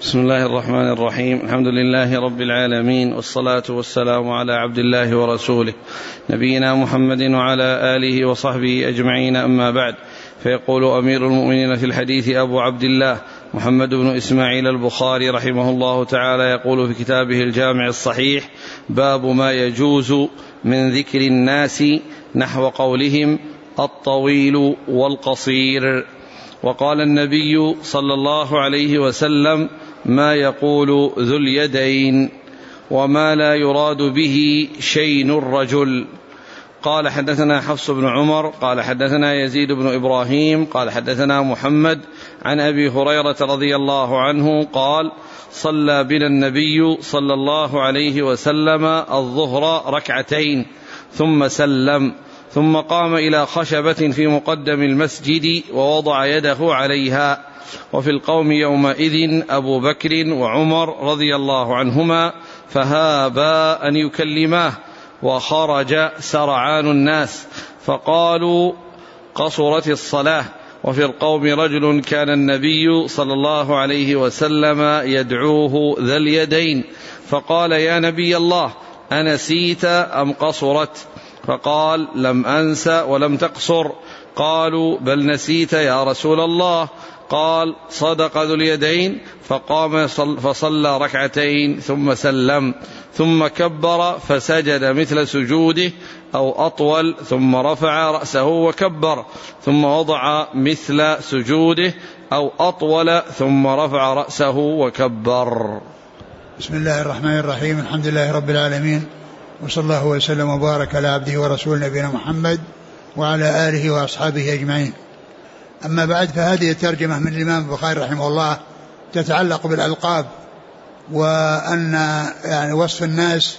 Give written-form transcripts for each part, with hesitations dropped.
بسم الله الرحمن الرحيم. الحمد لله رب العالمين، والصلاة والسلام على عبد الله ورسوله نبينا محمد وعلى آله وصحبه أجمعين، أما بعد. فيقول أمير المؤمنين في الحديث أبو عبد الله محمد بن إسماعيل البخاري رحمه الله تعالى، يقول في كتابه الجامع الصحيح: باب ما يجوز من ذكر الناس نحو قولهم الطويل والقصير. وقال النبي صلى الله عليه وسلم: ما يقول ذو اليدين، وما لا يراد به شين الرجل. قال: حدثنا حفص بن عمر قال حدثنا يزيد بن إبراهيم قال حدثنا محمد عن أبي هريرة رضي الله عنه قال: صلى بنا النبي صلى الله عليه وسلم الظهر ركعتين ثم سلم، ثم قام إلى خشبة في مقدم المسجد ووضع يده عليها، وفي القوم يومئذ أبو بكر وعمر رضي الله عنهما، فهابا أن يكلماه، وخرج سرعان الناس، فقالوا: قصرت الصلاة. وفي القوم رجل كان النبي صلى الله عليه وسلم يدعوه ذا اليدين، فقال: يا نبي الله، أنسيت أم قصرت؟ فقال: لم أنس ولم تقصر. قالوا: بل نسيت يا رسول الله. قال: صدق ذو اليدين. فقام فصلى ركعتين ثم سلم، ثم كبر فسجد مثل سجوده أو أطول، ثم رفع رأسه وكبر، ثم وضع مثل سجوده أو أطول، ثم رفع رأسه وكبر. بسم الله الرحمن الرحيم. الحمد لله رب العالمين، وصلى الله وسلم وبارك على عبده ورسول نبينا محمد وعلى آله وأصحابه أجمعين. أما بعد، فهذه الترجمة من الإمام البخاري رحمه الله تتعلق بالألقاب، وأن يعني وصف الناس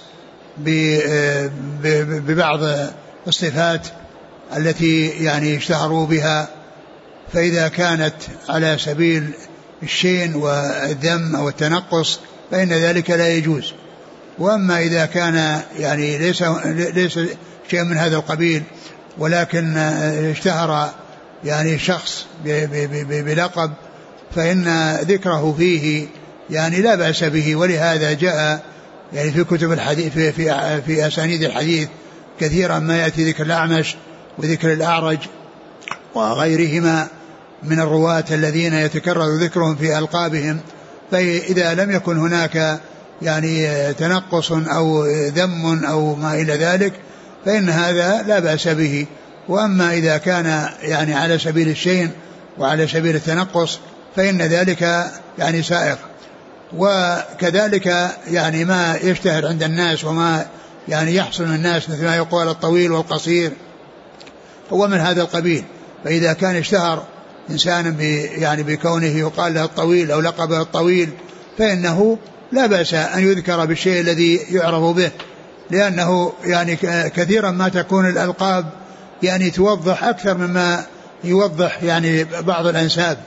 ببعض الصفات التي يعني اشتهروا بها، فإذا كانت على سبيل الشين والذم أو التنقص فإن ذلك لا يجوز. وأما إذا كان يعني ليس شيء من هذا القبيل، ولكن اشتهر يعني شخص بلقب، فإن ذكره فيه يعني لا بأس به. ولهذا جاء يعني في كتب الحديث في أسانيد الحديث كثيرا ما يأتي ذكر الأعمش وذكر الأعرج وغيرهما من الرواة الذين يتكرر ذكرهم في ألقابهم. فإذا لم يكن هناك يعني تنقص أو ذم أو ما إلى ذلك فإن هذا لا بأس به. وأما إذا كان يعني على سبيل الشين وعلى سبيل التنقص فإن ذلك يعني سائغ. وكذلك يعني ما يشتهر عند الناس وما يعني يحصل من الناس، مثل ما يقول الطويل والقصير، هو من هذا القبيل. فإذا كان اشتهر إنسان يعني بكونه يقال له الطويل أو لقبه الطويل، فإنه لا بأس أن يذكر بالشيء الذي يعرف به، لأنه يعني كثيرا ما تكون الألقاب يعني توضح أكثر مما يوضح يعني بعض الأنساب،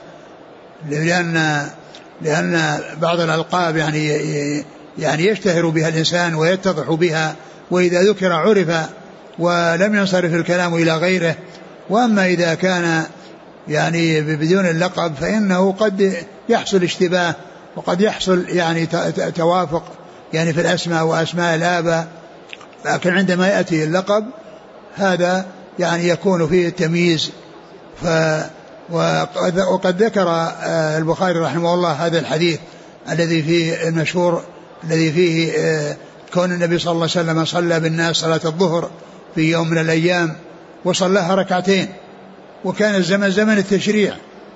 لأن بعض الألقاب يعني يشتهر بها الإنسان ويتضح بها، وإذا ذكر عرف ولم ينصرف الكلام إلى غيره. وأما إذا كان يعني بدون اللقب فإنه قد يحصل اشتباه، وقد يحصل يعني توافق يعني في الأسماء وأسماء الآباء، لكن عندما يأتي اللقب هذا يعني يكون فيه التمييز. وقد ذكر البخاري رحمه الله هذا الحديث الذي فيه المشهور الذي فيه كون النبي صلى الله عليه وسلم صلى بالناس صلاة الظهر في يوم من الأيام وصلىها ركعتين، وكان الزمن زمن التشريع،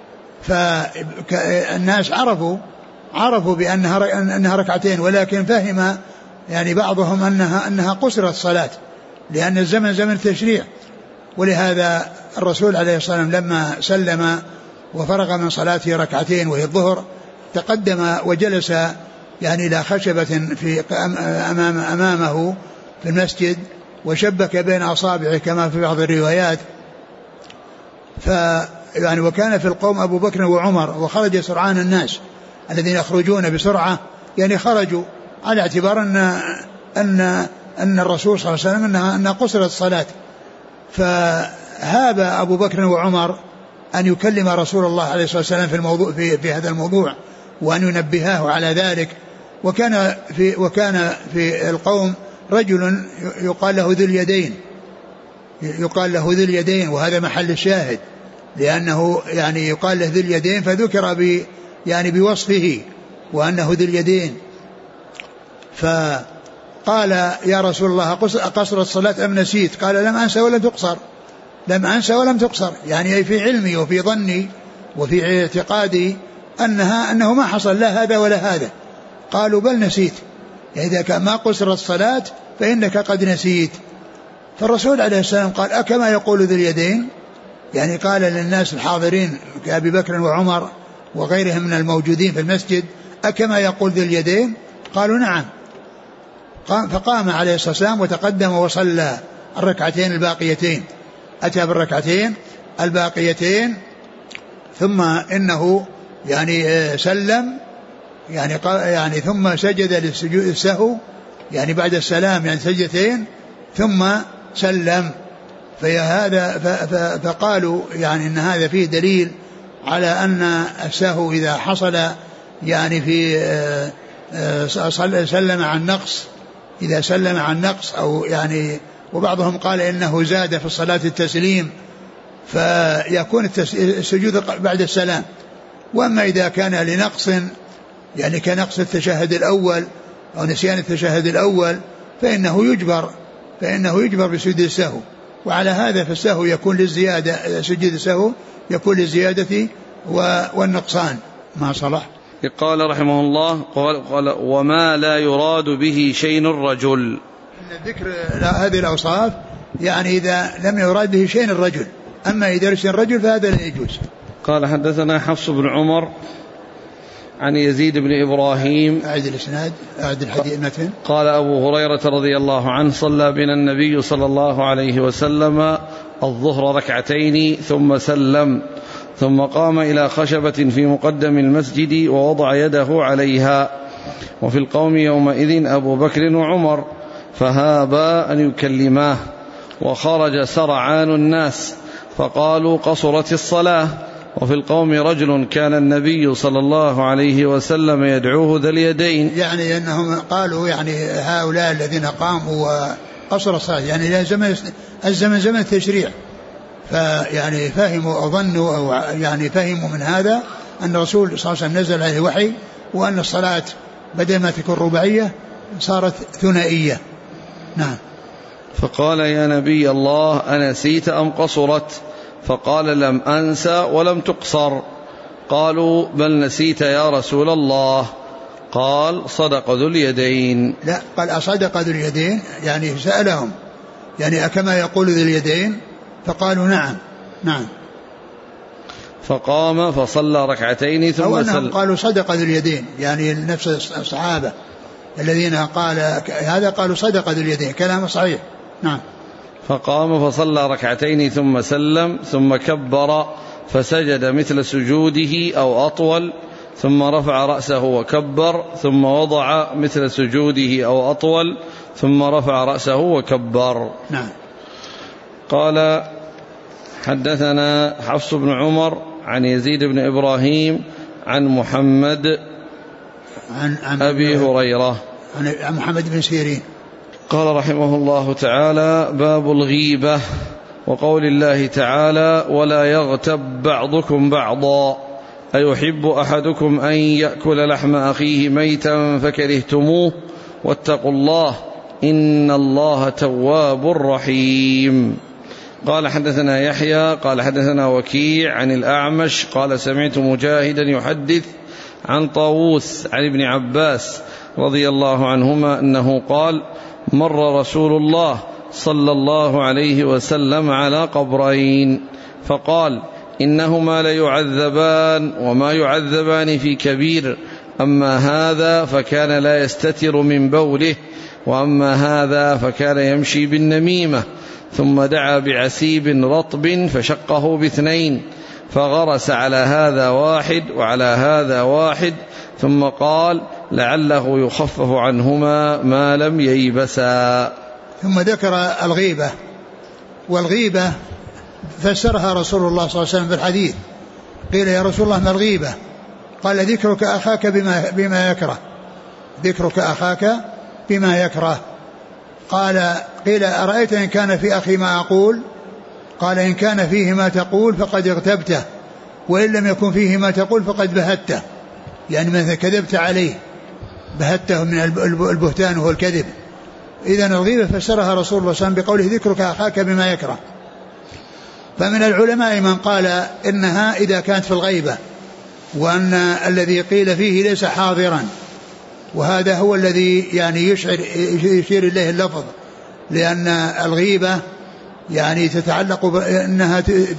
فالناس عرفوا بأنها ركعتين، ولكن فهم يعني بعضهم أنها قصرت الصلاة لأن الزمن زمن التشريع. ولهذا الرسول عليه الصلاة والسلام لما سلم وفرغ من صلاته ركعتين وهي الظهر تقدم وجلس يعني إلى خشبة في أمامه في المسجد، وشبك بين أصابعه كما في بعض الروايات. يعني وكان في القوم أبو بكر وعمر، وخرج سرعان الناس الذين يخرجون بسرعة، يعني خرجوا على اعتبار أن الرسول صلى الله عليه وسلم أنها قصرت الصلاة. فهاب أبو بكر وعمر أن يكلم رسول الله عليه الصلاة والسلام في هذا الموضوع، وأن ينبهاه على ذلك. وكان في القوم رجل يقال له ذو اليدين، وهذا محل الشاهد، لأنه يعني يقال له ذو اليدين فذكر بوصفه وأنه ذو اليدين. فقال يا رسول الله أقصر الصلاة أم نسيت؟ قال لم أنسى ولم تقصر، يعني في علمي وفي ظني وفي اعتقادي أنه ما حصل لا هذا ولا هذا. قالوا بل نسيت، إذا كان ما قصر الصلاة فإنك قد نسيت. فالرسول عليه السلام قال أكما يقول ذو اليدين؟ يعني قال للناس الحاضرين كأبي بكر وعمر وغيرهم من الموجودين في المسجد أكما يقول ذو اليدين؟ قالوا نعم. فقام عليه الصلاة والسلام وتقدم وصلى الركعتين الباقيتين، أتى بالركعتين الباقيتين، ثم إنه سلم، ثم سجد للسجود السهو، بعد السلام سجدتين ثم سلم. فقالوا إن هذا فيه دليل على أن السهو إذا حصل في سلم عن نقص، إذا سلم عن نقص أو وبعضهم قال إنه زاد في الصلاة التسليم فيكون السجود بعد السلام. وأما إذا كان لنقص كنقص التشهد الأول أو نسيان التشهد الأول فإنه يجبر بسجود السهو. وعلى هذا فالسهو يكون للزيادة، سجود السهو يكون للزيادة والنقصان. ما صلح. قال رحمه الله قال وما لا يراد به شين الرجل. ذكر هذه الأوصاف إذا لم يراد به شين الرجل، أما إذا رشن الرجل فهذا لا يجوز. قال حدثنا حفص بن عمر عن يزيد بن إبراهيم. أعد الإسناد، أعد الحديث المتن. قال أبو هريرة رضي الله عنه صلى بنا النبي صلى الله عليه وسلم الظهر ركعتين ثم سلم، ثم قام إلى خشبة في مقدم المسجد ووضع يده عليها، وفي القوم يومئذ أبو بكر وعمر، فهابا أن يكلماه، وخرج سرعان الناس فقالوا قصرت الصلاة. وفي القوم رجل كان النبي صلى الله عليه وسلم يدعوه ذا اليدين، أنهم قالوا هؤلاء الذين قاموا وقصر الصلاة زمن التشريع، فهموا أو ظنوا أو فهموا من هذا أن الرسول صلى الله عليه وسلم نزل عليه وحي، وأن الصلاة بدل ما تكون رباعية صارت ثنائية. نعم. فقال يا نبي الله أنسيت أم قصرت؟ فقال لم أنسى ولم تقصر. قالوا بل نسيت يا رسول الله. قال صدق ذو اليدين. لا، قال أصدق ذو اليدين، سألهم أكما يقول ذو اليدين؟ فقالوا نعم. فقام فصلى ركعتين ثم سلم. قالوا صدق ذو اليدين، نفس الصحابة الذين قال هذا قالوا صدق ذو اليدين، كلام صحيح. نعم. فقام فصلى ركعتين ثم سلم، ثم كبر فسجد مثل سجوده أو أطول، ثم رفع رأسه وكبر، ثم وضع مثل سجوده أو أطول، ثم رفع رأسه وكبر. نعم. قال حدثنا حفص بن عمر عن يزيد بن إبراهيم عن محمد عن أبي هريرة عن محمد بن سيرين. قال رحمه الله تعالى باب الغيبة وقول الله تعالى ولا يغتب بعضكم بعضا أيحب أحدكم أن يأكل لحم أخيه ميتا فكرهتموه واتقوا الله إن الله تواب رحيم. قال حدثنا يحيى قال حدثنا وكيع عن الأعمش قال سمعت مجاهدا يحدث عن طاووس عن ابن عباس رضي الله عنهما أنه قال مر رسول الله صلى الله عليه وسلم على قبرين فقال إنهما ليعذبان وما يعذبان في كبير، أما هذا فكان لا يستتر من بوله، وأما هذا فكان يمشي بالنميمة. ثم دعا بعسيب رطب فشقه باثنين، فغرس على هذا واحد وعلى هذا واحد، ثم قال لعله يخفف عنهما ما لم ييبسا. ثم ذكر الغيبة، والغيبة فسرها رسول الله صلى الله عليه وسلم في الحديث. قيل يا رسول الله ما الغيبة؟ قال ذكرك أخاك بما يكره، ذكرك أخاك بما يكره. قيل أرأيت إن كان في أخي ما أقول؟ قال إن كان فيه ما تقول فقد اغتبته، وإن لم يكن فيه ما تقول فقد بهته، يعني مثلا كذبت عليه، بهته من البهتان وهو الكذب. إذن الغيبة فسرها رسول الله صلى الله عليه وسلم بقوله ذكرك أخاك بما يكره. فمن العلماء من قال إنها إذا كانت في الغيبة، وأن الذي قيل فيه ليس حاضرا، وهذا هو الذي يعني يشير إليه اللفظ، لأن الغيبة يعني تتعلق بأنها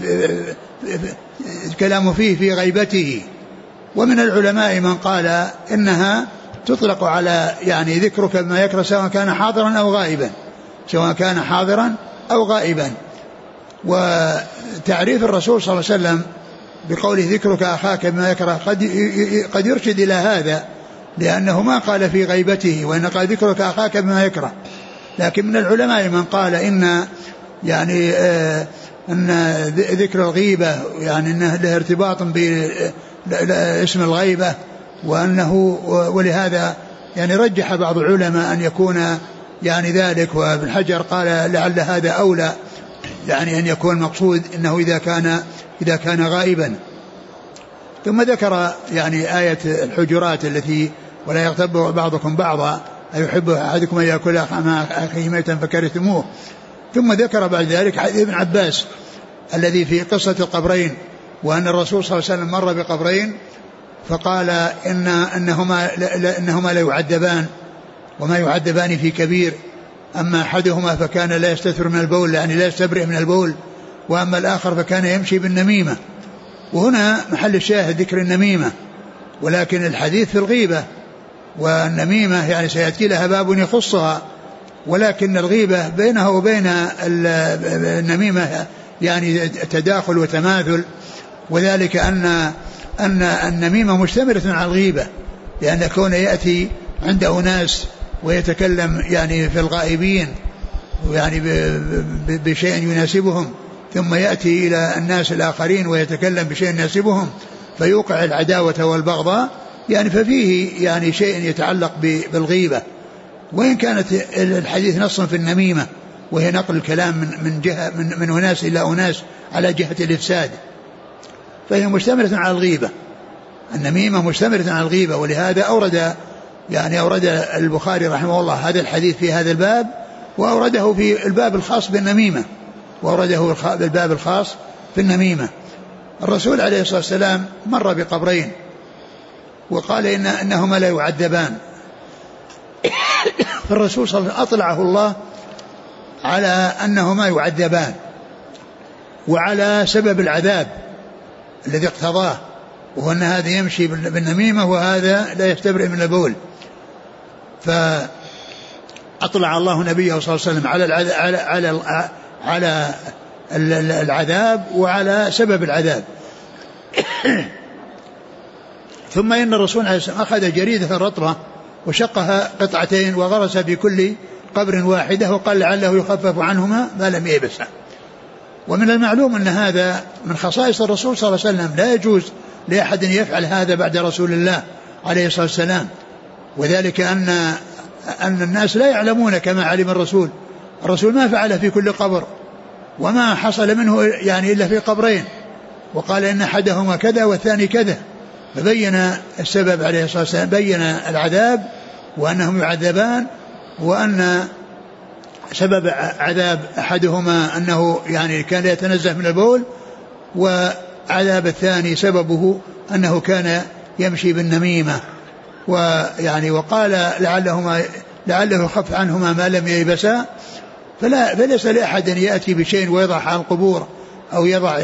الكلام فيه في غيبته. ومن العلماء من قال إنها تطلق على يعني ذكرك بما يكره سواء كان حاضرا أو غائبا، سواء كان حاضرا أو غائبا. وتعريف الرسول صلى الله عليه وسلم بقوله ذكرك أخاك بما يكره قد يرشد إلى هذا، لأنه ما قال في غيبته، وإن قال ذكرك أخاك بما يكره. لكن من العلماء من قال إن يعني أن ذكر الغيبة يعني أنه له ارتباط باسم الغيبة، وأنه ولهذا يعني رجح بعض العلماء أن يكون يعني ذلك، وابن حجر قال لعل هذا أولى، يعني أن يكون مقصود أنه إذا كان غائبا. ثم ذكر يعني آية الحجرات التي ولا يغتب بعضكم بعضا أيحب أحدكم أن يأكل مع أخيه ميتا فكرهتموه. ثم ذكر بعد ذلك حديث ابن عباس الذي في قصة القبرين، وأن الرسول صلى الله عليه وسلم مر بقبرين فقال إنهما لا يعذبان وما يعذبان في كبير، أما أحدهما فكان لا يستتر من البول، يعني لا يستبرئ من البول، وأما الآخر فكان يمشي بالنميمة. وهنا محل الشاهد ذكر النميمة، ولكن الحديث في الغيبة، والنميمة يعني سيأتي لها باب يخصها، ولكن الغيبة بينها وبين النميمة يعني تداخل وتماثل، وذلك أن النميمة مشتملة على الغيبة، لأن كون يأتي عند أناس ويتكلم يعني في الغائبين يعني بشيء يناسبهم، ثم يأتي إلى الناس الآخرين ويتكلم بشيء يناسبهم فيوقع العداوة والبغضاء، يعني ففيه يعني شيء يتعلق بالغيبة. وإن كانت الحديث نص في النميمة، وهي نقل الكلام من جهة من أناس إلى أناس على جهة الإفساد، فهي مشتملة على الغيبة. النميمة مشتملة على الغيبة، ولهذا أورد البخاري رحمه الله هذا الحديث في هذا الباب، وأورده في الباب الخاص بالنميمة، وأورده بالباب الخاص في النميمة. الرسول عليه الصلاة والسلام مر بقبرين وقال إنهما لا يعذبان، فالرسول صلى الله عليه وسلم أطلعه الله على أنهما يعذبان وعلى سبب العذاب الذي اقتضاه، وهو أن هذا يمشي بالنميمة وهذا لا يستبرئ من البول. فأطلع الله نبيه صلى الله عليه وسلم على العذاب وعلى سبب العذاب. ثم إن الرسول عليه السلام أخذ جريدة رطبة وشقها قطعتين وغرس في كل قبر واحدة، وقال لعله يخفف عنهما ما لم ييبسا. ومن المعلوم أن هذا من خصائص الرسول صلى الله عليه وسلم، لا يجوز لأحد يفعل هذا بعد رسول الله عليه الصلاة والسلام، وذلك أن الناس لا يعلمون كما علم الرسول ما فعل في كل قبر، وما حصل منه يعني إلا في قبرين، وقال إن أحدهما كذا والثاني كذا، فبين السبب عليه الصلاة والسلام، بين العذاب وأنهم يعذبان، وأن سبب عذاب أحدهما أنه يعني كان يتنزه من البول، وعذاب الثاني سببه أنه كان يمشي بالنميمة. ويعني وقال لعله يخف عنهما ما لم ييبسا، فليس لأحد أن يأتي بشيء ويضع على القبور، أو يضع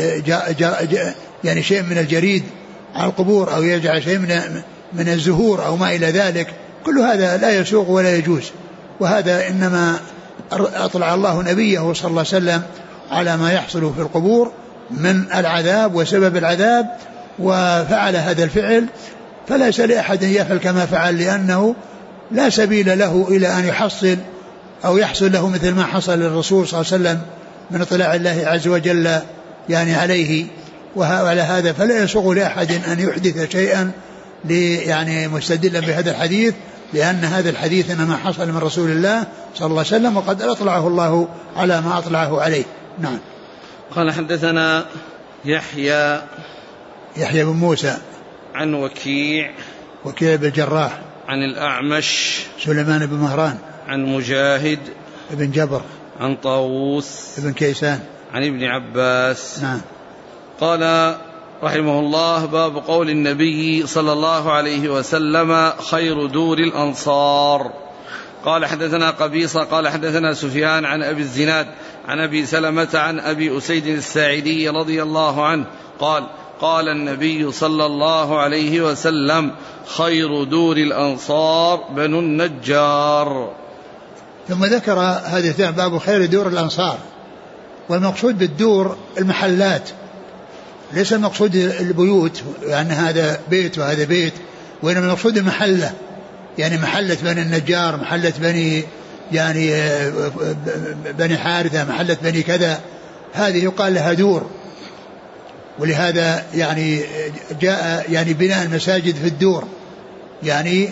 يعني شيء من الجريد على القبور، أو يجعل شيء من الزهور أو ما إلى ذلك، كل هذا لا يسوق ولا يجوز. وهذا إنما أطلع الله نبيه صلى الله عليه وسلم على ما يحصل في القبور من العذاب وسبب العذاب، وفعل هذا الفعل، فليس لأحد يفعل كما فعل، لأنه لا سبيل له إلى أن يحصل أو يحصل له مثل ما حصل للرسول صلى الله عليه وسلم من اطلاع الله عز وجل يعني عليه. وعلى هذا فلا يسوغ لأحد أن يحدث شيئا يعني مستدلا بهذا الحديث، لأن هذا الحديث إنما حصل من رسول الله صلى الله عليه وسلم، وقد أطلعه الله على ما أطلعه عليه. نعم. قال حدثنا يحيى بن موسى عن وكيع بن الجراح عن الأعمش سليمان بن مهران عن مجاهد بن جبر عن طاووس بن كيسان عن ابن عباس. نعم. قال رحمه الله: باب قول النبي صلى الله عليه وسلم: خير دور الأنصار. قال حدثنا قبيصة قال حدثنا سفيان عن أبي الزناد عن أبي سلمة عن أبي أسيد الساعدي رضي الله عنه قال: قال النبي صلى الله عليه وسلم: خير دور الأنصار بنو النجار. ثم ذكر هذا باب خير دور الأنصار، والمقصود بالدور المحلات، ليس المقصود البيوت، يعني هذا بيت وهذا بيت، وإنما المقصود المحلة، يعني محلة بني النجار، محلة بني يعني بني حارثة، محلة بني كذا، هذه يقال لها دور. ولهذا يعني جاء يعني بناء المساجد في الدور، يعني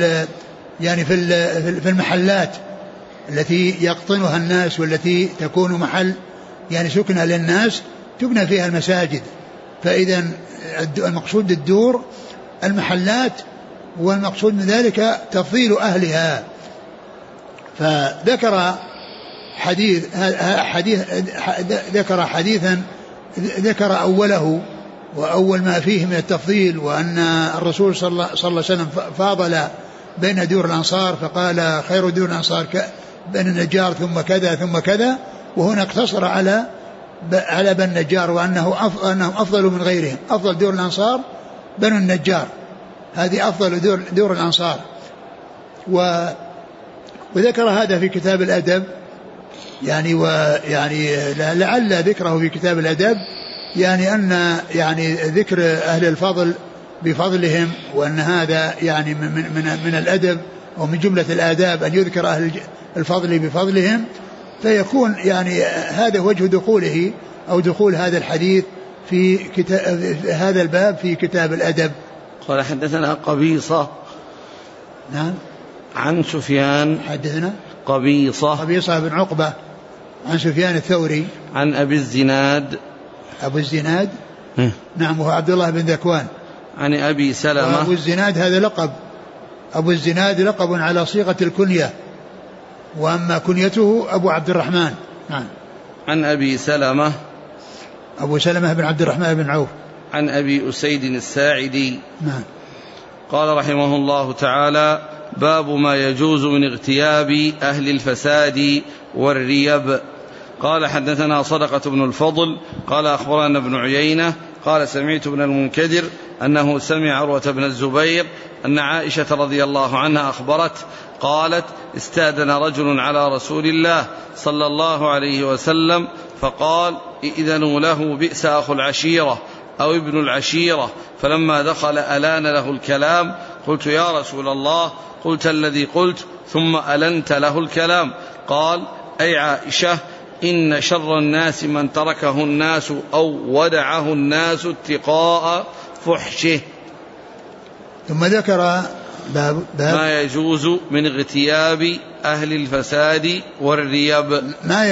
في المحلات التي يقطنها الناس والتي تكون محل يعني سكنة للناس تبنى فيها المساجد. فإذا المقصود الدور المحلات، والمقصود من ذلك تفضيل أهلها. فذكر حديثا ذكر أوله وأول ما فيه من التفضيل، وأن الرسول صلى الله عليه وسلم فاضل بين دور الأنصار فقال: خير دور الأنصار بني النجار ثم كذا ثم كذا، وهنا اقتصر على بني النجار، وأنهم أفضل من غيرهم. أفضل دور الأنصار بني النجار، هذه أفضل دور الأنصار. وذكر هذا في كتاب الأدب، يعني ويعني لعل ذكره في كتاب الأدب يعني أن يعني ذكر أهل الفضل بفضلهم، وأن هذا يعني من الأدب ومن جملة الآداب أن يذكر أهل الفضل بفضلهم، فيكون يعني هذا وجه دخوله أو دخول هذا الحديث في هذا الباب في كتاب الأدب. قال حدثنا قبيصة. نعم. عن سفيان. حدثنا قبيصة بن عقبة عن سفيان الثوري عن أبي الزناد. أبو الزناد نعم، وهو عبد الله بن ذكوان. عن أبي سلمة. أبو الزناد هذا لقب، أبو الزناد لقب على صيغة الكنية، وأما كنيته أبو عبد الرحمن. نعم. عن أبي سلمة. أبو سلمة بن عبد الرحمن بن عوف. عن أبي أسيد الساعدي. نعم. قال رحمه الله تعالى: باب ما يجوز من اغتياب أهل الفساد والريب. قال حدثنا صدقة بن الفضل قال أخبرنا ابن عيينة قال سمعت ابن المنكدر أنه سمع عروة بن الزبير أن عائشة رضي الله عنها أخبرت قالت: استأذن رجل على رسول الله صلى الله عليه وسلم فقال: ائذنوا له بئس أخو العشيرة أو ابن العشيرة. فلما دخل ألان له الكلام. قلت: يا رسول الله، قلت الذي قلت ثم ألنت له الكلام. قال: أي عائشة، إن شر الناس من تركه الناس أو ودعه الناس اتقاء فحشه. ثم ذكر باب ما يجوز من اغتياب أهل الفساد والريب.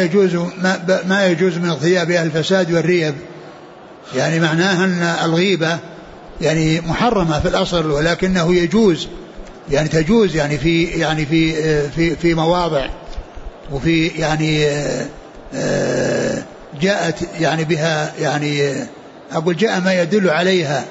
ما يجوز من اغتياب أهل الفساد والريب، يعني معناها أن الغيبة يعني محرمة في الأصل، ولكنه يجوز، يعني تجوز يعني في مواضع، وفي يعني جاءت يعني بها يعني أقول جاء ما يدل عليها.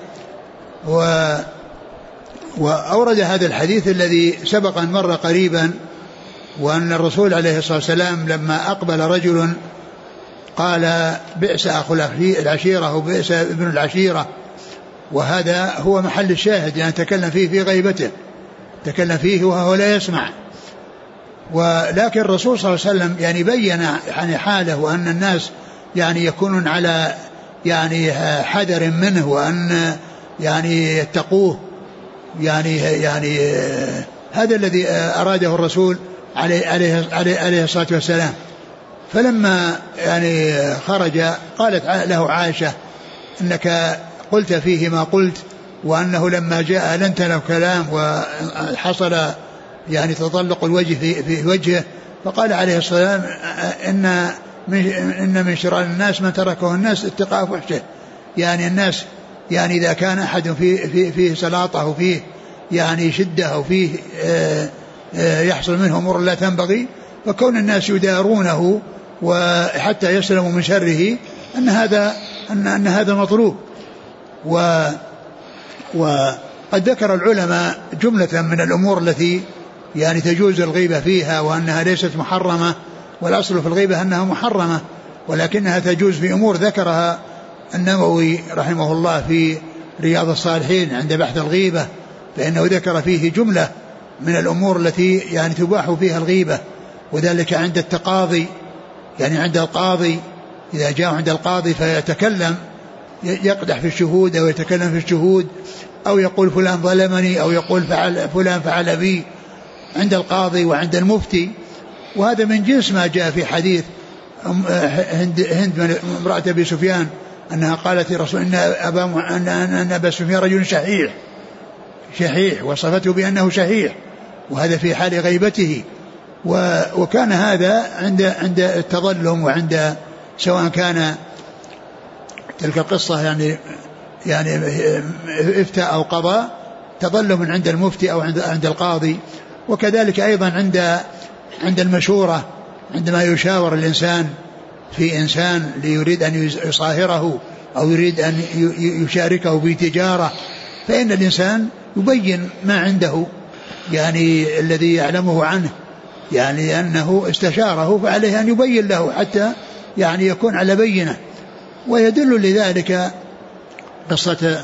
وأورد هذا الحديث الذي سبق أن مر قريبا، وأن الرسول عليه الصلاة والسلام لما أقبل رجل قال: بئس أخو العشيرة وبئس ابن العشيرة، وهذا هو محل الشاهد، يعني تكلم فيه في غيبته، تكلم فيه وهو لا يسمع. ولكن الرسول صلى الله عليه وسلم يعني بين يعني حاله، وأن الناس يعني يكونون على يعني حذر منه، وأن يعني يتقوه، يعني هذا الذي أراده الرسول عليه الصلاة والسلام. فلما يعني خرج قالت له عائشة: أنك قلت فيه ما قلت، وأنه لما جاء لنت له كلام وحصل يعني تطلق الوجه في وجهه، فقال عليه الصلاة والسلام إن من شرار الناس من تركه الناس اتقاء فحشه. يعني الناس يعني إذا كان أحد فيه سلاطة وفيه يعني شدة أو فيه يحصل منه أمور لا تنبغي، فكون الناس يدارونه وحتى يسلموا من شره أن هذا مطلوب. وقد ذكر العلماء جملة من الأمور التي يعني تجوز الغيبة فيها وأنها ليست محرمة، والأصل في الغيبة أنها محرمة، ولكنها تجوز في أمور ذكرها النووي رحمه الله في رياض الصالحين عند بحث الغيبة، فإنه ذكر فيه جملة من الأمور التي يعني تباح فيها الغيبة، وذلك عند التقاضي، يعني عند القاضي إذا جاء عند القاضي فيتكلم يقدح في الشهود أو يتكلم في الشهود أو يقول فلان ظلمني أو يقول فلان فعل بي عند القاضي وعند المفتي. وهذا من جنس ما جاء في حديث هند امرأة أبي سفيان أنها قالت لرسول أن أبا سفيان رجل شحيح وصفته بأنه شحيح، وهذا في حال غيبته. وكان هذا عند التظلم، وعند سواء كان تلك القصة يعني افتاء أو قضاء، تظلم عند المفتي أو عند القاضي. وكذلك أيضا عند المشورة، عندما يشاور الإنسان في إنسان ليريد أن يصاهره أو يريد أن يشاركه بتجارة، فإن الإنسان يبين ما عنده يعني الذي يعلمه عنه، يعني أنه استشاره فعليه أن يبين له حتى يعني يكون على بينة. ويدل لذلك قصة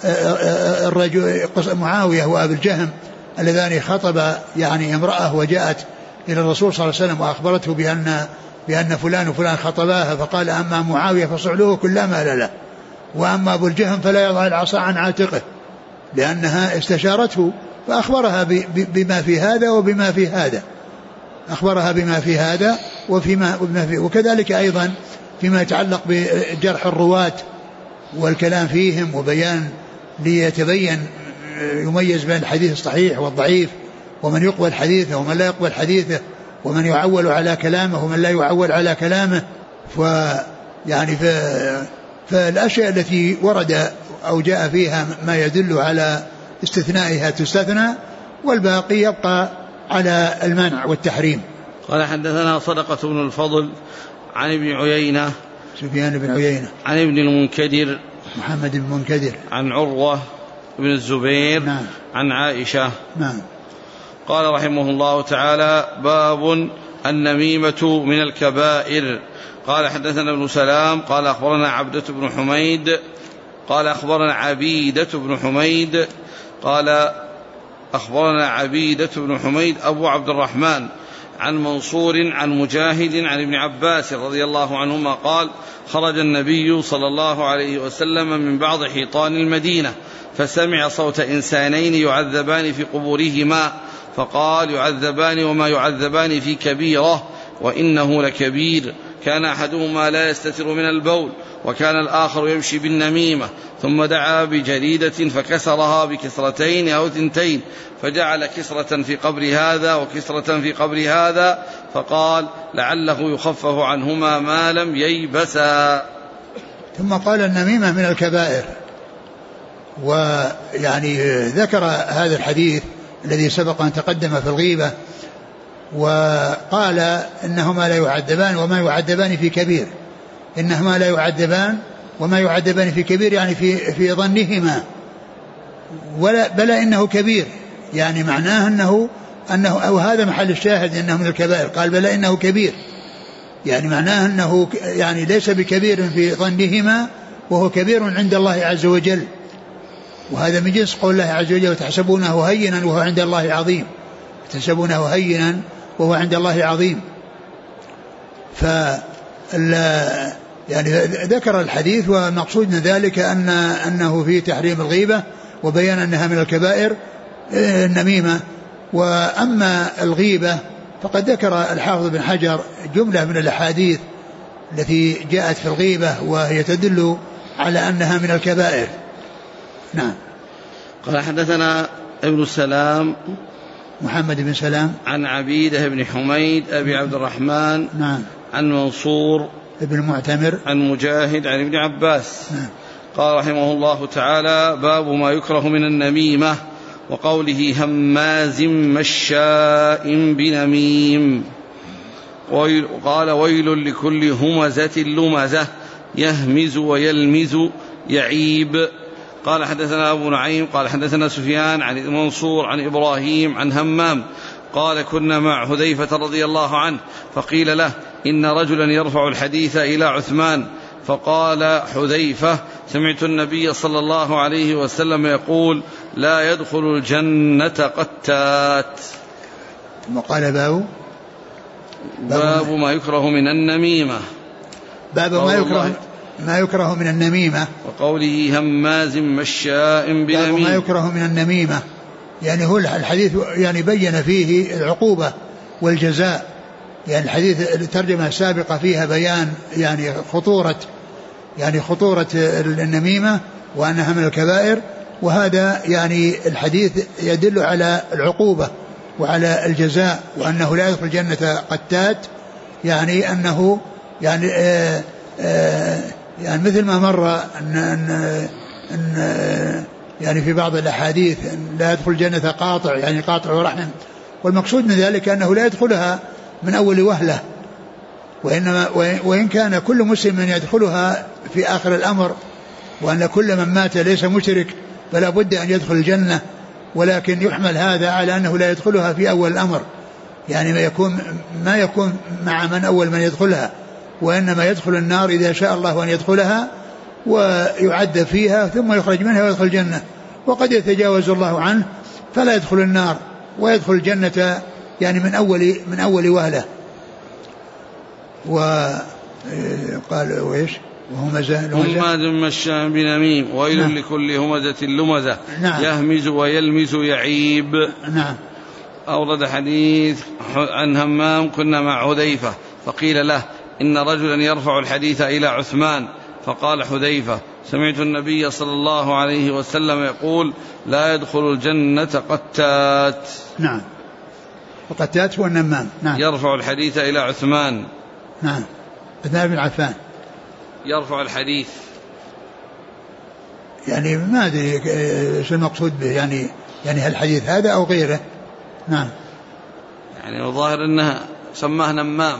الرجل معاوية وأبي الجهم اللذان خطب يعني امرأة وجاءت إلى الرسول صلى الله عليه وسلم وأخبرته بأن فلان وفلان خطباها، فقال أما معاوية فصعلوه كل مال له، وأما أبو الجهم فلا يضع العصا عن عاتقه، لأنها استشارته فأخبرها بما في هذا وبما في هذا، أخبرها بما في هذا وبما في. وكذلك أيضا فيما يتعلق بجرح الرواة والكلام فيهم وبيان ليتبين يميز بين الحديث الصحيح والضعيف، ومن يقبل حديثه ومن لا يقبل حديثه، ومن يعول على كلامه ومن لا يعول على كلامه. يعني فالأشياء التي ورد أو جاء فيها ما يدل على استثنائها تستثنى، والباقي يبقى على المنع والتحريم. قال حدثنا صدقة بن الفضل عن ابن عيينة سفيان بن عيينة عن ابن المنكدر محمد بن المنكدر عن عروة بن الزبير نعم. عن عائشة نعم. قال رحمه الله تعالى: باب النميمة من الكبائر. قال حدثنا ابن سلام قال أخبرنا عبدة بن حميد قال أخبرنا عبيدة بن حميد قال أخبرنا عبيدة بن حميد أبو عبد الرحمن عن منصور عن مجاهد عن ابن عباس رضي الله عنهما قال: خرج النبي صلى الله عليه وسلم من بعض حيطان المدينة فسمع صوت إنسانين يعذبان في قبورهما، فقال: يعذبان وما يعذبان في كبيرة وإنه لكبير. كان أحدهما لا يستتر من البول، وكان الآخر يمشي بالنميمة. ثم دعا بجريدة فكسرها بكسرتين أو ثنتين، فجعل كسرة في قبر هذا وكسرة في قبر هذا، فقال: لعله يخفف عنهما ما لم ييبسا. ثم قال: النميمة من الكبائر. ويعني ذكر هذا الحديث الذي سبق أن تقدم في الغيبة، وقال: إنهما لا يعذبان وما يعذبان في كبير. إنهما لا يعذبان وما يعذبان في كبير، يعني في ظنهما، بلى إنه كبير، يعني معناه أنه أو هذا محل الشاهد إنه من الكبائر. قال: بلى إنه كبير، يعني معناه أنه يعني ليس بكبير في ظنهما، وهو كبير عند الله عز وجل. وهذا من جنس قول الله عز وجل: وتحسبونه هينا وهو عند الله عظيم. تحسبونه هينا وهو عند الله عظيم. يعني ذكر الحديث، ومقصود من ذلك أنه في تحريم الغيبة وبيان أنها من الكبائر النميمة. وأما الغيبة فقد ذكر الحافظ بن حجر جملة من الأحاديث التي جاءت في الغيبة، وهي تدل على أنها من الكبائر. نعم. قال حدثنا ابن السلام محمد بن سلام عن عبيدة بن حميد أبي عبد الرحمن نعم عن منصور ابن معتمر عن مجاهد عن ابن عباس نعم. قال رحمه الله تعالى: باب ما يكره من النميمة وقوله هماز مشاء بنميم. قال: ويل لكل همزة لمزة يهمز ويلمز يعيب. قال حدثنا أبو نعيم قال حدثنا سفيان عن منصور عن إبراهيم عن همام قال: كنا مع حذيفة رضي الله عنه فقيل له: إن رجلا يرفع الحديث إلى عثمان. فقال حذيفة: سمعت النبي صلى الله عليه وسلم يقول: لا يدخل الجنة قتات. وقال باب ما يكره من النميمة. باب ما يكره من النميمة وقوله هماز مشاء بنميم. باب ما يكره من النميمة، يعني هو الحديث يعني بين فيه العقوبة والجزاء. يعني الحديث الترجمة السابقة فيها بيان يعني خطورة النميمة وأنها من الكبائر، وهذا يعني الحديث يدل على العقوبة وعلى الجزاء، وأنه لا يدخل الجنة قتات، يعني أنه يعني يعني مثل ما مر أن يعني في بعض الأحاديث لا يدخل الجنة قاطع، يعني قاطع رحم، والمقصود من ذلك أنه لا يدخلها من أول وهلة، وإن كان كل مسلم يدخلها في آخر الأمر، وأن كل من مات ليس مشرك فلا بد أن يدخل الجنة، ولكن يحمل هذا على أنه لا يدخلها في أول الأمر، يعني ما يكون مع من أول من يدخلها، وإنما يدخل النار إذا شاء الله أن يدخلها ويعد فيها ثم يخرج منها ويدخل الجنة، وقد يتجاوز الله عنه فلا يدخل النار ويدخل الجنة يعني من أول وهلة. وقال وإيش هماز مشاء بنميم ويل نعم. لكل همزة لمزة نعم. يهمز ويلمز يعيب. نعم. أورد حديث عن همام: كنا مع حذيفة فقيل له: إن رجلا يرفع الحديث إلى عثمان. فقال حذيفة: سمعت النبي صلى الله عليه وسلم يقول: لا يدخل الجنة قتات. نعم. وقتات هو النمام. نعم. يرفع الحديث إلى عثمان. نعم. عثمان بن عفان يرفع الحديث، يعني ما أدري شو المقصود به، يعني هل الحديث هذا أو غيره. نعم. يعني الظاهر أنها سماه نمام.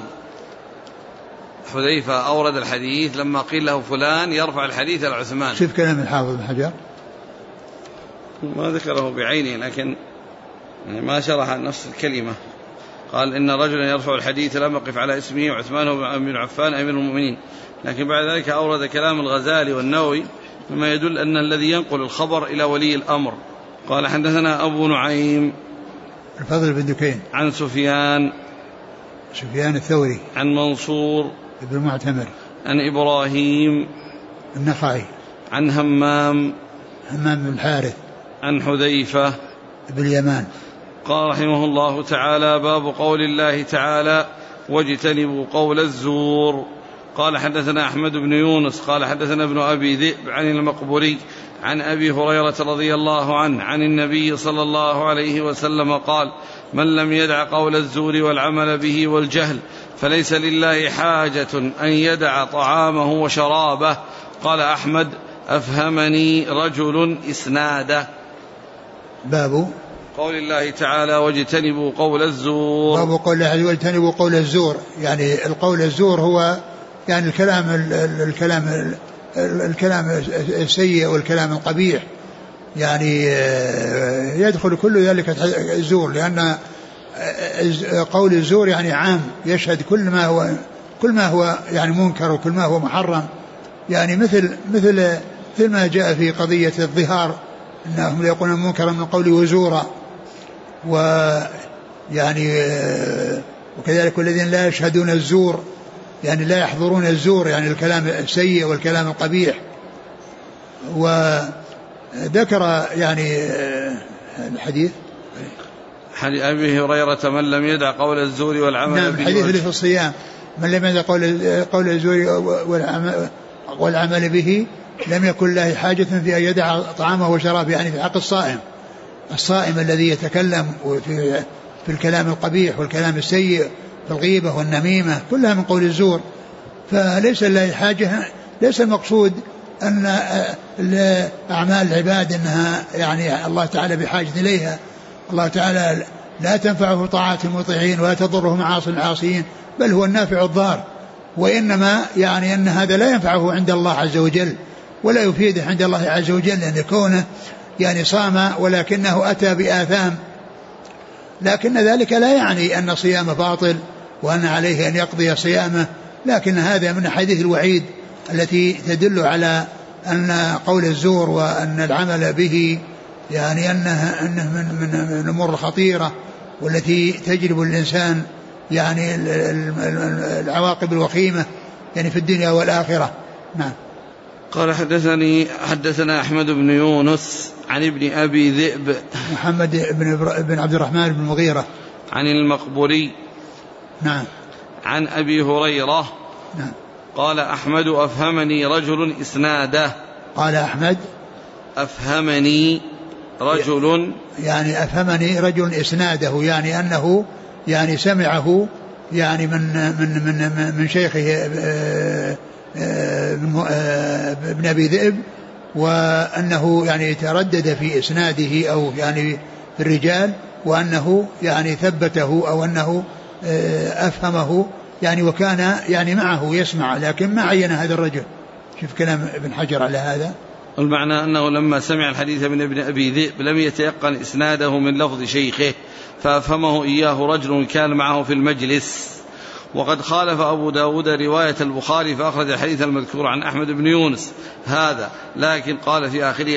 حذيفة أورد الحديث لما قيل له فلان يرفع الحديث إلى عثمان. شوف كلام الحافظ بن حجر، ما ذكره بعينه، لكن يعني ما شرح نفس الكلمة. قال: إن رجلا يرفع الحديث لم يقف على اسمه وعثمان بن عفان أمير المؤمنين، لكن بعد ذلك أورد كلام الغزالي والنووي مما يدل أن الذي ينقل الخبر إلى ولي الأمر. قال حدثنا أبو نعيم الفضل بن دكين عن سفيان الثوري عن منصور ابن معتمر عن إبراهيم النخعي عن همام بن الحارث عن حذيفة بن اليمان. قال رحمه الله تعالى: باب قول الله تعالى: واجتنبوا قول الزور. قال حدثنا أحمد بن يونس قال حدثنا ابن أبي ذئب عن المقبوري عن أبي هريرة رضي الله عنه عن النبي صلى الله عليه وسلم قال: من لم يدع قول الزور والعمل به والجهل فليس لله حاجة أن يدع طعامه وشرابه. قال أحمد: أفهمني رجل إسناده. باب قول الله تعالى: واجتنبوا قول الزور. باب قول الله: واجتنبوا قول الزور، يعني القول الزور هو يعني الكلام السيء والكلام القبيح، يعني يدخل كل ذلك الزور، لأن قول الزور يعني عام، يشهد كل ما هو يعني منكر وكل ما هو محرم، يعني مثل ما جاء في قضية الظهار أنهم يقولون منكرا من القول وزورا، ويعني وكذلك الذين لا يشهدون الزور يعني لا يحضرون الزور، يعني الكلام السيء والكلام القبيح. وذكر يعني الحديث حديث أبي هريرة: من لم يدع قول الزور والعمل به. الحديث اللي في الصيام: من لم يدع قول الزور والعمل به لم يكن له حاجة في أن يدع طعامه وشرابه، يعني في حق الصائم الذي يتكلم في الكلام القبيح والكلام السيء، في الغيبة والنميمة، كلها من قول الزور. فليس له حاجة، ليس المقصود أن أعمال العباد أنها يعني الله تعالى بحاجة إليها. الله تعالى لا تنفعه طاعات المطيعين ولا تضره معاصي العاصين، بل هو النافع الضار. وإنما يعني أن هذا لا ينفعه عند الله عز وجل ولا يفيده عند الله عز وجل، لأن كونه يعني صام ولكنه أتى بآثام، لكن ذلك لا يعني أن صيامه باطل وأن عليه أن يقضي صيامه. لكن هذا من حديث الوعيد التي تدل على أن قول الزور وأن العمل به يعني أنه من الأمور الخطيرة والتي تجلب الإنسان يعني العواقب الوخيمة يعني في الدنيا والآخرة. نعم. قال حدثنا أحمد بن يونس عن ابن أبي ذئب محمد بن عبد الرحمن بن المغيرة عن المقبري. نعم. عن أبي هريرة. نعم. قال أحمد أفهمني رجل إسناده. قال أحمد أفهمني رجل، يعني أفهمني رجل إسناده، يعني أنه يعني سمعه يعني من شيخه ابن أبي ذئب، وأنه يعني تردد في إسناده أو يعني في الرجال، وأنه يعني ثبته أو أنه أفهمه يعني وكان يعني معه يسمع، لكن ما عين هذا الرجل. شوف كلام ابن حجر على هذا. المعنى أنه لما سمع الحديث من ابن أبي ذئب لم يتيقن إسناده من لفظ شيخه، فأفهمه إياه رجل كان معه في المجلس. وقد خالف أبو داود رواية البخاري فأخرج الحديث المذكور عن أحمد بن يونس هذا، لكن قال في آخره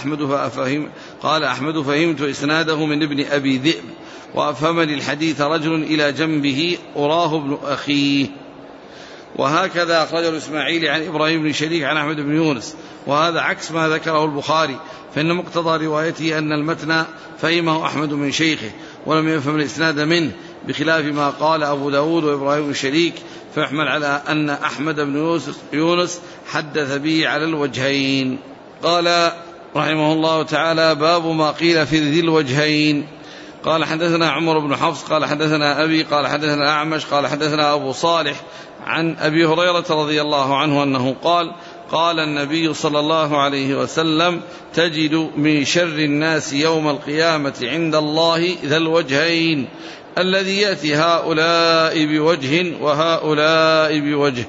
قال أحمد فهمت إسناده من ابن أبي ذئب، وأفهمني الحديث رجل إلى جنبه أراه ابن أخيه. وهكذا أخرجه الإسماعيلي عن إبراهيم بن شريك عن أحمد بن يونس، وهذا عكس ما ذكره البخاري، فإن مقتضى روايته أن المتن فهمه أحمد من شيخه ولم يفهم الإسناد منه، بخلاف ما قال أبو داود وإبراهيم بن شريك، فيحمل على أن أحمد بن يونس حدث به على الوجهين. قال رحمه الله تعالى: باب ما قيل في ذي الوجهين. قال حدثنا عمر بن حفص قال حدثنا أبي قال حدثنا أعمش قال حدثنا أبو صالح عن أبي هريرة رضي الله عنه أنه قال النبي صلى الله عليه وسلم: تجد من شر الناس يوم القيامة عند الله ذا الوجهين، الذي يأتي هؤلاء بوجه وهؤلاء بوجه.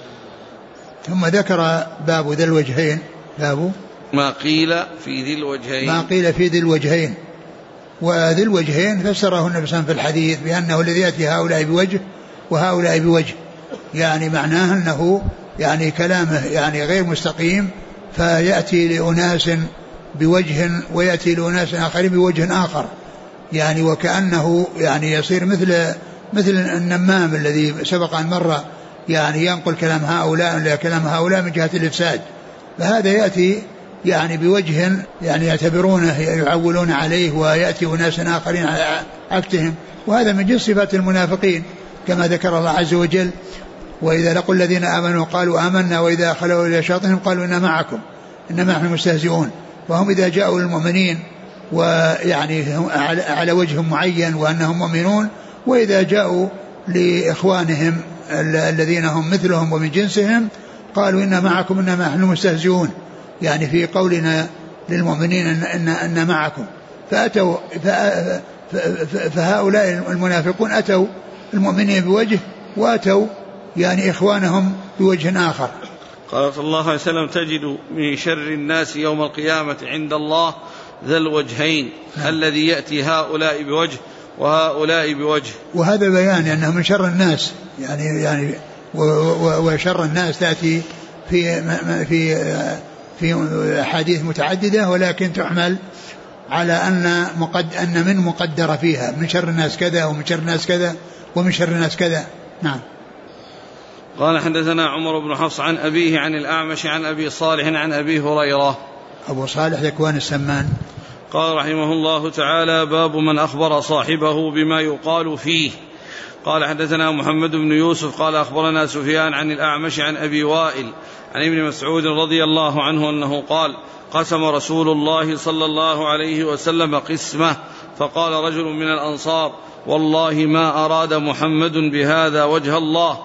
ثم ذكر باب ذي الوجهين، باب ما قيل في ذي الوجهين، ما قيل في ذي الوجهين. وذي الوجهين فسره النبي صلى الله عليه وسلم في الحديث بأنه الذي يأتي هؤلاء بوجه وهؤلاء بوجه، يعني معناه أنه يعني كلامه يعني غير مستقيم، فيأتي لأناس بوجه ويأتي لأناس آخرين بوجه آخر، يعني وكأنه يعني يصير مثل النمام الذي سبق أن مر، يعني ينقل كلام هؤلاء إلى كلام هؤلاء من جهة الإفساد. فهذا يأتي يعني بوجه يعني يعتبرونه يعولون عليه، ويأتي أناس آخرين على عكسهم، وهذا من جنس صفات المنافقين كما ذكر الله عز وجل: وإذا لقوا الذين آمنوا قالوا آمنا وإذا خلوا إلى شياطينهم قالوا إنا معكم إنما نحن مستهزئون. وهم إذا جاءوا للمؤمنين ويعني على وجه معين وأنهم مؤمنون، وإذا جاءوا لإخوانهم الذين هم مثلهم ومن جنسهم قالوا إنا معكم إنما نحن مستهزئون، يعني في قولنا للمؤمنين إن معكم. فهؤلاء المنافقون أتوا المؤمنين بوجه وأتوا يعني إخوانهم بوجه آخر. قال صلى الله عليه وسلم: تجد من شر الناس يوم القيامة عند الله ذا الوجهين، الذي يأتي هؤلاء بوجه وهؤلاء بوجه. وهذا بيان أنه من شر الناس، يعني وشر الناس تأتي في أحاديث متعددة، ولكن تحمل على أن من مقدر فيها من شر الناس كذا ومن شر الناس كذا ومن شر الناس كذا. نعم. قال حدثنا عمر بن حفص عن أبيه عن الأعمش عن أبي صالح عن أبي هريرة. أبو صالح ذكوان السمان. قال رحمه الله تعالى: باب من أخبر صاحبه بما يقال فيه. قال حدثنا محمد بن يوسف قال أخبرنا سفيان عن الأعمش عن أبي وائل عن ابن مسعود رضي الله عنه أنه قال قسم رسول الله صلى الله عليه وسلم قسمة فقال رجل من الأنصار والله ما أراد محمد بهذا وجه الله،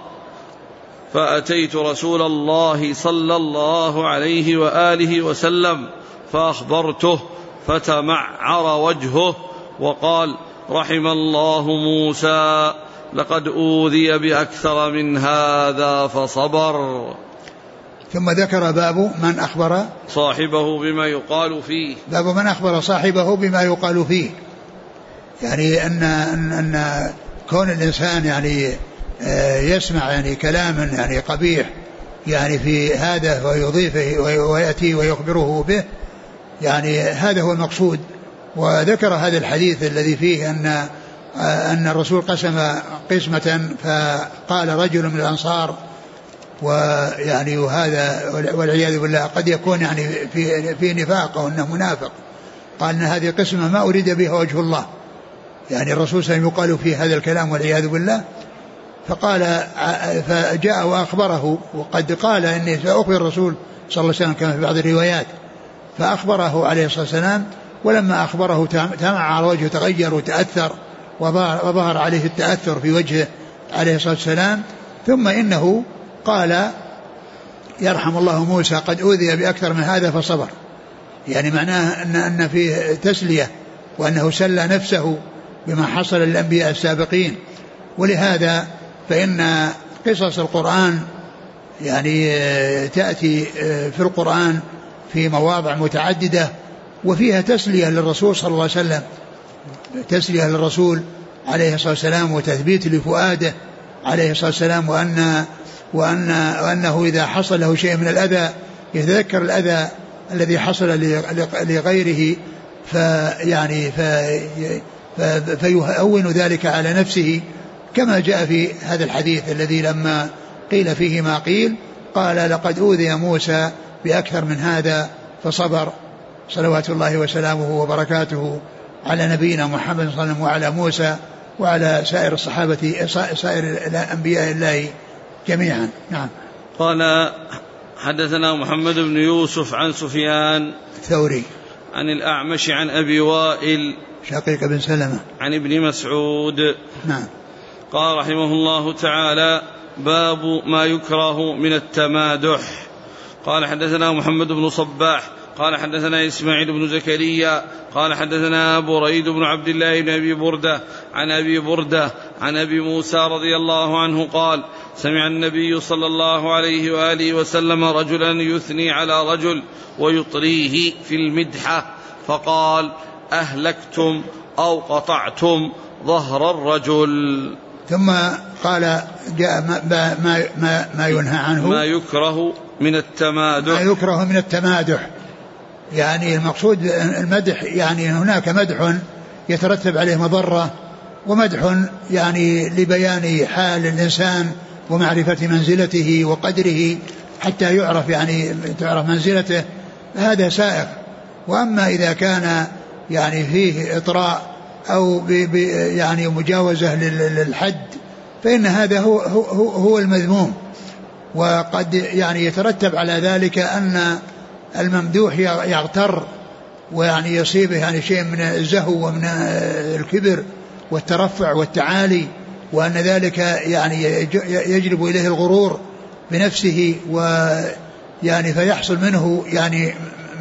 فأتيت رسول الله صلى الله عليه وآله وسلم فأخبرته فتمعر وجهه وقال رحم الله موسى لقد أوذي بأكثر من هذا فصبر. ثم ذكر باب من أخبر صاحبه بما يقال فيه، باب من أخبر صاحبه بما يقال فيه، يعني أن كون الإنسان يعني يسمع يعني كلاما يعني قبيح يعني في هذا ويضيفه ويأتي ويخبره به، يعني هذا هو المقصود. وذكر هذا الحديث الذي فيه أن الرسول قسم قسمة فقال رجل من الأنصار، ويعني وهذا والعياذ بالله قد يكون يعني في نفاق أو أنه منافق، قال أن هذه قسمة ما أريد بها وجه الله، يعني الرسول صلى الله عليه وسلم يقال فيه هذا الكلام والعياذ بالله. فقال فجاء وأخبره، وقد قال إني سأخبر الرسول صلى الله عليه وسلم كما في بعض الروايات، فأخبره عليه الصلاة والسلام، ولما أخبره تمعر وجهه تغير وتأثر وظهر عليه التأثر في وجهه عليه الصلاة والسلام. ثم إنه قال يرحم الله موسى قد أوذي بأكثر من هذا فصبر، يعني معناه أن فيه تسلية وأنه سلى نفسه بما حصل للأنبياء السابقين. ولهذا فإن قصص القرآن يعني تأتي في القرآن في مواضع متعددة وفيها تسلية للرسول صلى الله عليه وسلم، تسلية للرسول عليه الصلاة والسلام وتثبيت لفؤاده عليه الصلاة والسلام، وأنه إذا حصل له شيء من الأذى يتذكر الأذى الذي حصل لغيره فيهون ذلك على نفسه، كما جاء في هذا الحديث الذي لما قيل فيه ما قيل قال لقد أوذي موسى بأكثر من هذا فصبر، صلوات الله وسلامه وبركاته على نبينا محمد صلى الله عليه وسلم وعلى موسى وعلى سائر الصحابة سائر الأنبياء الله جميعا. نعم. قال حدثنا محمد بن يوسف عن سفيان الثوري عن الأعمش عن أبي وائل شقيق بن سلمة عن ابن مسعود. نعم. قال رحمه الله تعالى باب ما يكره من التمادح. قال حدثنا محمد بن صباح قال حدثنا إسماعيل بن زكريا قال حدثنا بريد بن عبد الله بن أبي بردة عن أبي بردة عن أبي موسى رضي الله عنه قال سمع النبي صلى الله عليه وآله وسلم رجلا يثني على رجل ويطريه في المدحة فقال أهلكتم أو قطعتم ظهر الرجل. ثم قال جاء ما ينهى عنه ما يكره من التمادح، ما يكره من التمادح، يعني المقصود المدح، يعني هناك مدح يترتب عليه مضرة، ومدح يعني لبيان حال الإنسان ومعرفة منزلته وقدره حتى يعرف يعني تعرف منزلته، هذا سائغ. وأما إذا كان يعني فيه إطراء أو يعني مجاوزة للحد فإن هذا هو المذموم. وقد يعني يترتب على ذلك أن الممدوح يغتر ويعني يصيبه يعني شيء من الزهو ومن الكبر والترفع والتعالي، وأن ذلك يعني يجلب إليه الغرور بنفسه، ويعني فيحصل منه يعني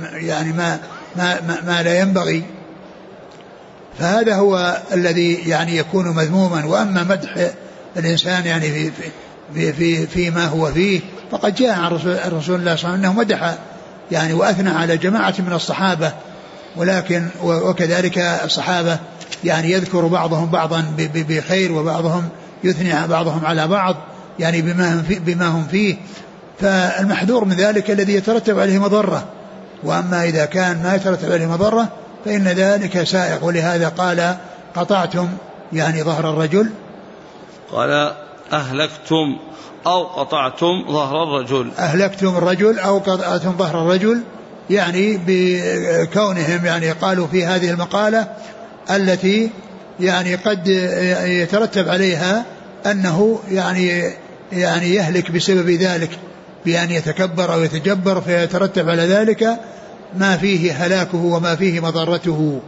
ما لا ينبغي، فهذا هو الذي يعني يكون مذموما. وأما مدح الإنسان يعني فيما هو فيه فقد جاء عن رسول الله صلى الله عليه وسلم أنه مدح يعني وأثنى على جماعة من الصحابة، ولكن وكذلك الصحابة يعني يذكر بعضهم بعضا بخير وبعضهم يثني بعضهم على بعض يعني بما هم فيه، فالمحذور من ذلك الذي يترتب عليه مضرة. وأما إذا كان ما يترتب عليه مضرة فإن ذلك سائغ. ولهذا قال قطعتم يعني ظهر الرجل، قال أهلكتم أو قطعتم ظهر الرجل، أهلكتم الرجل أو قطعتم ظهر الرجل، يعني بكونهم يعني قالوا في هذه المقالة التي يعني قد يترتب عليها أنه يعني يهلك بسبب ذلك، بأن يتكبر أو يتجبر، فيترتب على ذلك ما فيه هلاكه وما فيه مضرته.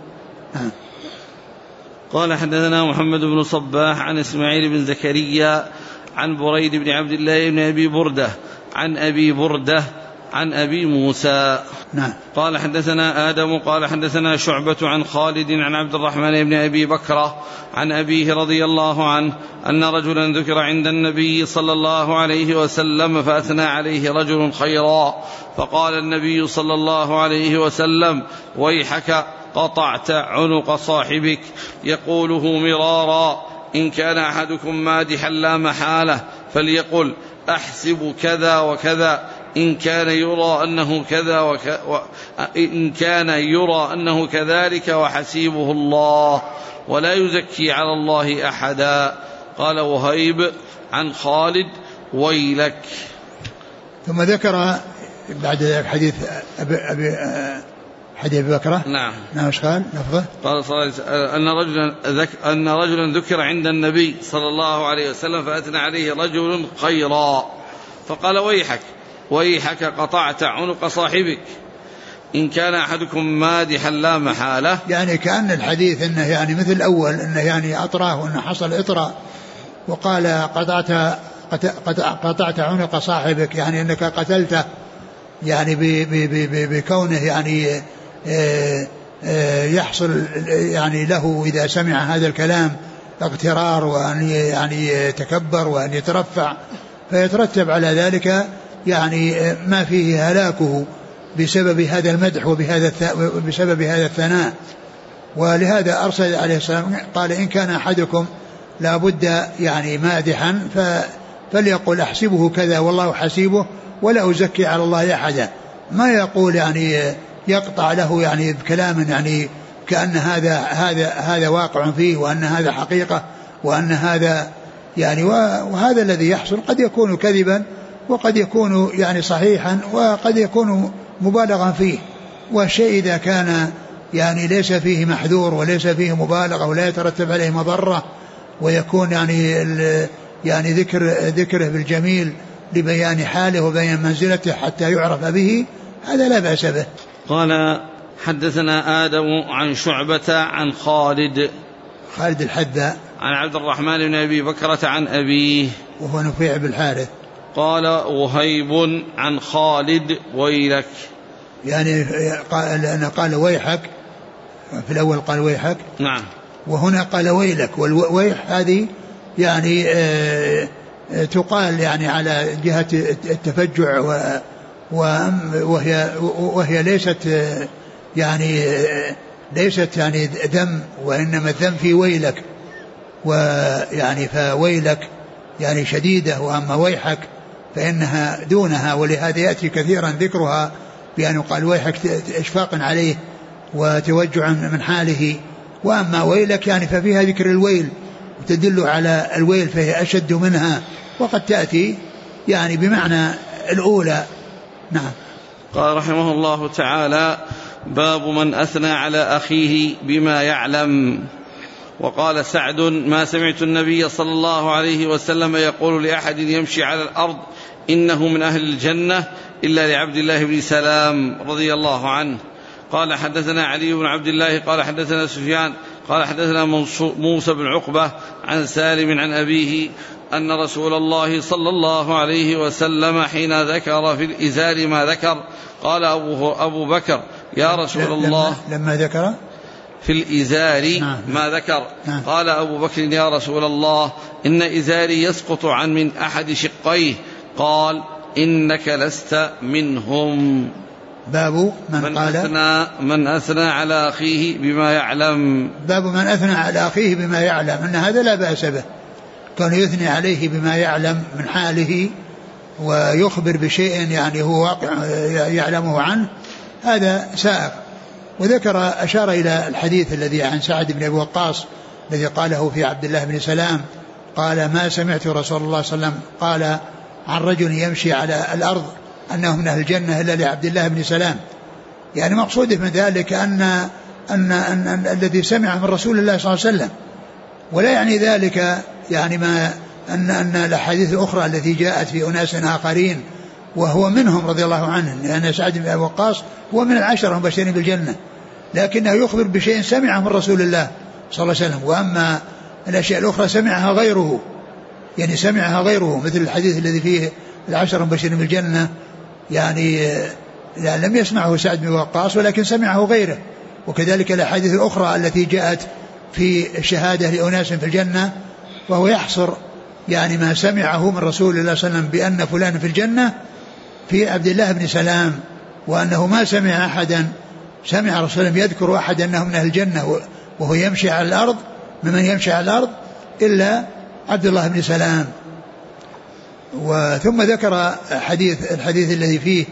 قال حدثنا محمد بن صباح عن إسماعيل بن زكريا عن بريد بن عبد الله بن أبي بردة عن أبي بردة عن أبي موسى. نعم. قال حدثنا آدم قال حدثنا شعبة عن خالد عن عبد الرحمن بن أبي بكرة عن أبيه رضي الله عنه أن رجلا ذكر عند النبي صلى الله عليه وسلم فأثنى عليه رجل خيرا، فقال النبي صلى الله عليه وسلم: ويحك قطعت عنق صاحبك. يقوله مرارا: إن كان أحدكم مادحا لا محالة فليقل: أحسب كذا وكذا، إن كان يرى أنه كذلك وحسيبه الله، ولا يزكي على الله أحدا. قال وهيب عن خالد: ويلك. ثم ذكر بعد ذلك حديث أبي بكرة. نعم. ايش قال لفظه؟ قال صلى الله عليه وسلم أن رجلا ذكر عند النبي صلى الله عليه وسلم فأثنى عليه رجل خيرا، فقال: ويحك قطعت عنق صاحبك، إن كان أحدكم مادحا لا محالة. يعني كأن الحديث إنه يعني مثل الأول، إنه يعني أطراه وإنه حصل إطراء، وقال قطعت عنق صاحبك، يعني أنك قتلته، يعني بكونه يعني يحصل يعني له إذا سمع هذا الكلام اغترار، وأن يعني يتكبر وأن يترفع، فيترتب على ذلك يعني ما فيه هلاكه بسبب هذا المدح وبسبب هذا الثناء. ولهذا أرسل عليه السلام قال: إن كان أحدكم لا بد يعني مادحا فليقول: أحسبه كذا والله حسيبه ولا أزكي على الله أحدا. ما يقول يعني يقطع له يعني بكلام يعني كأن هذا واقع فيه، وأن هذا حقيقة، وأن هذا يعني وهذا الذي يحصل قد يكون كذبا، وقد يكون يعني صحيحا، وقد يكون مبالغا فيه. والشيء إذا كان يعني ليس فيه محذور وليس فيه مبالغة ولا يترتب عليه مضرة، ويكون يعني ذكره بالجميل لبيان حاله وبيان منزلته حتى يعرف به، هذا لا بأس به. قال حدثنا آدم عن شعبة عن خالد الحذاء عن عبد الرحمن بن أبي بكرة عن أبيه وهو نفيع بالحارث. قال وهيب عن خالد: ويلك. يعني قال ويحك في الأول، قال ويحك. نعم. وهنا قال ويلك. والويح هذه يعني تقال يعني على جهة التفجع، وهي ليست يعني ذم، وإنما الذم في ويلك، ويعني فويلك يعني شديدة، وأما ويحك فإنها دونها، ولهذا يأتي كثيرا ذكرها بأن قال ويحك إشفاق عليه وتوجع من حاله. وأما ويلك يعني ففيها ذكر الويل وتدل على الويل، فهي أشد منها، وقد تأتي يعني بمعنى الأولى. نعم. قال رحمه الله تعالى: باب من أثنى على أخيه بما يعلم. وقال سعد: ما سمعت النبي صلى الله عليه وسلم يقول لأحد يمشي على الأرض إنه من أهل الجنة إلا لعبد الله بن سلام رضي الله عنه. قال حدثنا علي بن عبد الله قال حدثنا سفيان قال حدثنا موسى بن عقبة عن سالم عن أبيه أن رسول الله صلى الله عليه وسلم حين ذكر في الإزار ما ذكر قال أبو بكر: يا رسول الله. لما ذكر في الإزار ما ذكر قال أبو بكر: يا رسول الله، إن إزاري يسقط عن من أحد شقيه. قال: إنك لست منهم. باب من أثنى على أخيه بما يعلم. باب من أثنى على أخيه بما يعلم، أن هذا لا بأس به، كان يثني عليه بما يعلم من حاله ويخبر بشيء يعني هو واقع يعلمه عنه، هذا سائغ. وذكر أشار إلى الحديث الذي عن سعد بن أبي وقاص الذي قاله في عبد الله بن سلام، قال: ما سمعت رسول الله صلى الله عليه وسلم قال عن رجل يمشي على الأرض أنه من أهل الجنة إلا لعبد الله بن سلام. يعني مقصوده من ذلك أن الذي سمع من رسول الله صلى الله عليه وسلم، ولا يعني ذلك يعني ما أن الأحاديث الأخرى التي جاءت في أناس آخرين وهو منهم رضي الله عنه، لأن سعد بن أبي وقاص هو من العشرة المبشرين بالجنة، لكنه يخبر بشيء سمعه من رسول الله صلى الله عليه وسلم. وأما الأشياء الأخرى سمعها غيره، يعني سمعها غيره، مثل الحديث الذي فيه العشرة المبشرين بالجنة يعني لم يسمعه سعد بن وقاص ولكن سمعه غيره. وكذلك الأحاديث الأخرى التي جاءت في الشهادة لأناس في الجنة، وهو يحصر يعني ما سمعه من رسول الله صلى الله عليه وسلم بأن فلان في الجنة في عبد الله بن سلام، وأنه ما سمع أحدا سمع رسول الله يذكر أحد أنه من أهل الجنة وهو يمشي على الأرض ممن يمشي على الأرض إلا عبد الله بن سلام. وثم ذكر الحديث الذي فيه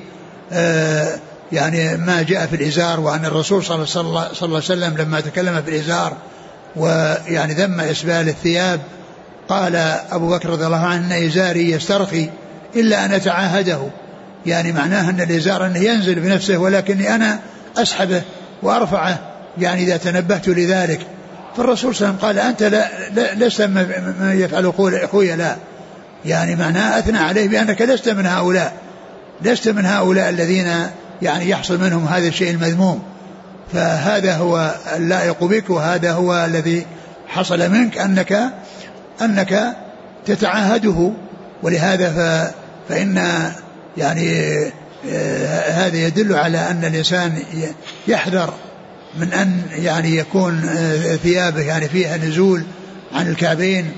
يعني ما جاء في الإزار، وأن الرسول صلى الله عليه وسلم لما تكلم في الإزار ويعني ذم إسبال الثياب قال أبو بكر رضي الله عنه إن إزاري يسترخي إلا أن أتعاهده، يعني معناه أن الإزار أنه ينزل بنفسه ولكني أنا أسحبه وأرفعه يعني إذا تنبهت لذلك. فالرسول صلى الله عليه وسلم قال أنت لست ما يفعل أخويا، لا، يعني معناه أثنى عليه بأنك لست من هؤلاء الذين يعني يحصل منهم هذا الشيء المذموم، فهذا هو اللائق بك، وهذا هو الذي حصل منك أنك تتعاهده. ولهذا فإن يعني هذا يدل على أن الإنسان يحذر من أن يعني يكون ثيابه يعني فيها نزول عن الكعبين،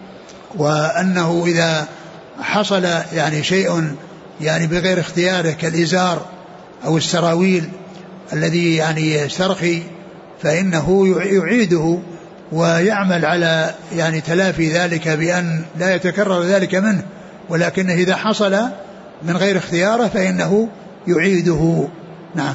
وأنه إذا حصل يعني شيء يعني بغير اختياره كالإزار أو السراويل الذي يعني يسترخي فإنه يعيده ويعمل على يعني تلافي ذلك بأن لا يتكرر ذلك منه، ولكنه إذا حصل من غير اختياره فإنه يعيده. نعم.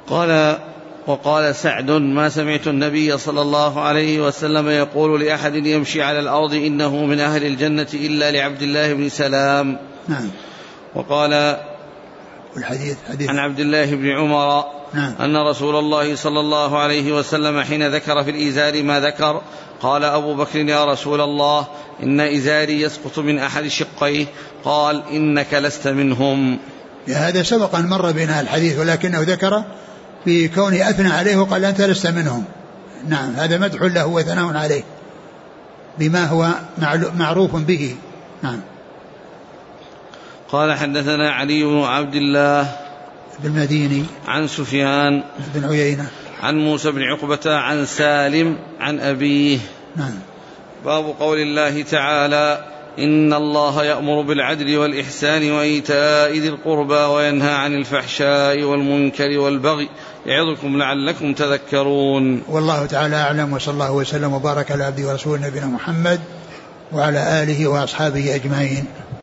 وقال سعد ما سمعت النبي صلى الله عليه وسلم يقول لأحد يمشي على الأرض إنه من أهل الجنة إلا لعبد الله بن سلام. نعم. وقال الحديث عن عبد الله بن عمر أن رسول الله صلى الله عليه وسلم حين ذكر في الإزار ما ذكر قال أبو بكر يا رسول الله إن إزاري يسقط من أحد شقيه، قال إنك لست منهم. هذا سبق أن مر بنا الحديث، ولكنه ذكر في كونه أثنى عليه وقال أنت لست منهم. نعم، هذا مدح له وثناء عليه بما هو معروف به. نعم. قال حدثنا علي بن عبد الله بن المديني عن سفيان بن عيينة عن موسى بن عقبة عن سالم عن أبيه. نعم. باب قول الله تعالى إن الله يأمر بالعدل والإحسان وإيتاء ذي القربى وينهى عن الفحشاء والمنكر والبغي يعظكم لعلكم تذكرون. والله تعالى أعلم، وصلى الله وسلم وبارك على عبده ورسوله نبينا محمد وعلى آله وأصحابه أجمعين.